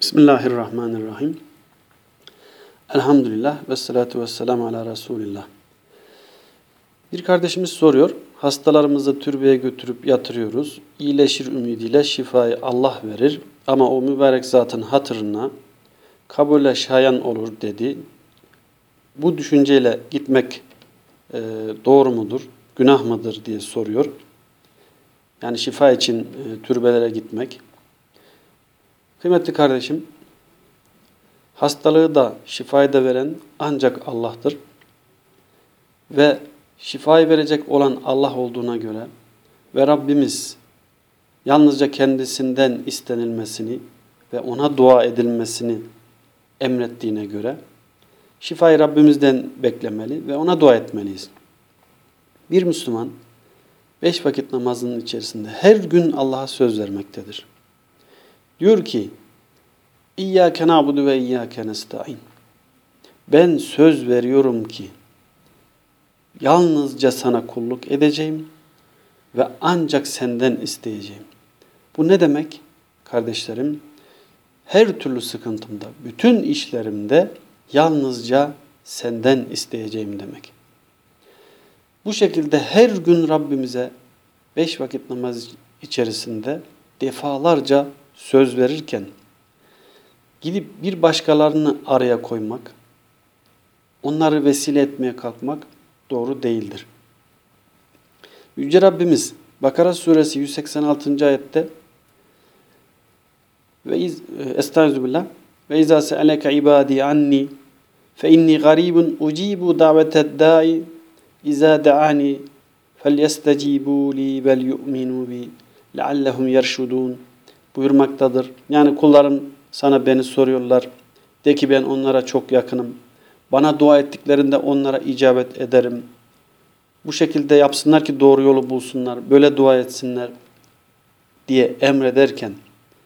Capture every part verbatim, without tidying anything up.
Bismillahirrahmanirrahim. Elhamdülillah ve salatu ve selamu ala Resulillah. Bir kardeşimiz soruyor. Hastalarımızı türbeye götürüp yatırıyoruz. İyileşir ümidiyle şifayı Allah verir. Ama o mübarek zatın hatırına kabule şayan olur dedi. Bu düşünceyle gitmek e, doğru mudur, günah mıdır diye soruyor. Yani şifa için e, türbelere gitmek. Kıymetli kardeşim, hastalığı da şifayı da veren ancak Allah'tır. Ve şifayı verecek olan Allah olduğuna göre ve Rabbimiz yalnızca kendisinden istenilmesini ve ona dua edilmesini emrettiğine göre şifayı Rabbimizden beklemeli ve ona dua etmeliyiz. Bir Müslüman beş vakit namazının içerisinde her gün Allah'a söz vermektedir. Diyor ki, İyyâke na'budu ve iyyâke nesta'in. Ben söz veriyorum ki yalnızca sana kulluk edeceğim ve ancak senden isteyeceğim. Bu ne demek? Kardeşlerim, her türlü sıkıntımda, bütün işlerimde yalnızca senden isteyeceğim demek. Bu şekilde her gün Rabbimize beş vakit namaz içerisinde defalarca söz verirken gidip bir başkalarını araya koymak, onları vesile etmeye kalkmak doğru değildir. Yüce Rabbimiz Bakara suresi yüz seksen altıncı ayette ve iz, estağfirullah ve izâ se'aleke ibâdî anni fe inni garîbun ucîbu daveted dâi izâ da'ani felyestecîbû lî vel yu'minû bi leallehum yerşudûn buyurmaktadır. Yani kullarım sana beni soruyorlar. De ki ben onlara çok yakınım. Bana dua ettiklerinde onlara icabet ederim. Bu şekilde yapsınlar ki doğru yolu bulsunlar. Böyle dua etsinler diye emrederken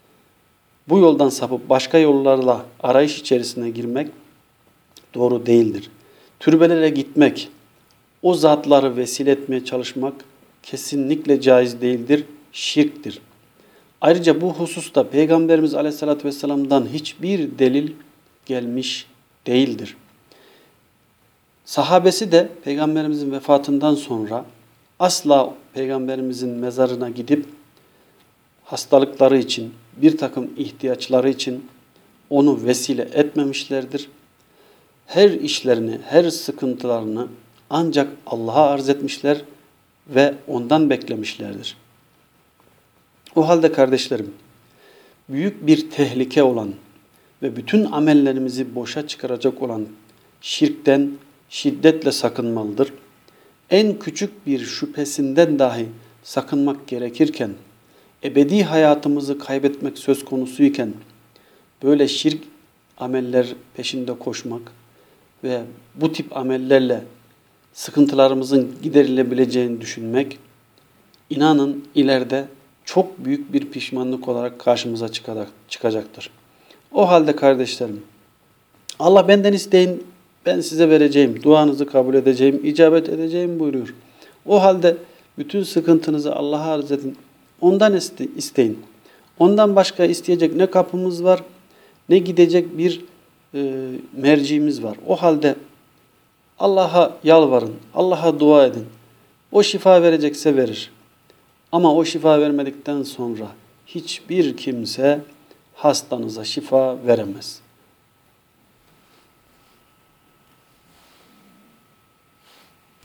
bu yoldan sapıp başka yollarla arayış içerisine girmek doğru değildir. Türbelere gitmek, o zatları vesile etmeye çalışmak kesinlikle caiz değildir, şirktir. Ayrıca bu hususta Peygamberimiz Aleyhisselatü Vesselam'dan hiçbir delil gelmiş değildir. Sahabesi de Peygamberimizin vefatından sonra asla Peygamberimizin mezarına gidip hastalıkları için, bir takım ihtiyaçları için onu vesile etmemişlerdir. Her işlerini, her sıkıntılarını ancak Allah'a arz etmişler ve ondan beklemişlerdir. O halde kardeşlerim, büyük bir tehlike olan ve bütün amellerimizi boşa çıkaracak olan şirkten şiddetle sakınmalıdır. En küçük bir şüphesinden dahi sakınmak gerekirken, ebedi hayatımızı kaybetmek söz konusuyken, böyle şirk ameller peşinde koşmak ve bu tip amellerle sıkıntılarımızın giderilebileceğini düşünmek, inanın ileride çok büyük bir pişmanlık olarak karşımıza çıkacaktır. O halde kardeşlerim, Allah benden isteyin, ben size vereceğim, duanızı kabul edeceğim, icabet edeceğim buyuruyor. O halde bütün sıkıntınızı Allah'a arz edin, ondan isteyin. Ondan başka isteyecek ne kapımız var, ne gidecek bir e, merciğimiz var. O halde Allah'a yalvarın, Allah'a dua edin. O şifa verecekse verir. Ama o şifa vermedikten sonra hiçbir kimse hastanıza şifa veremez.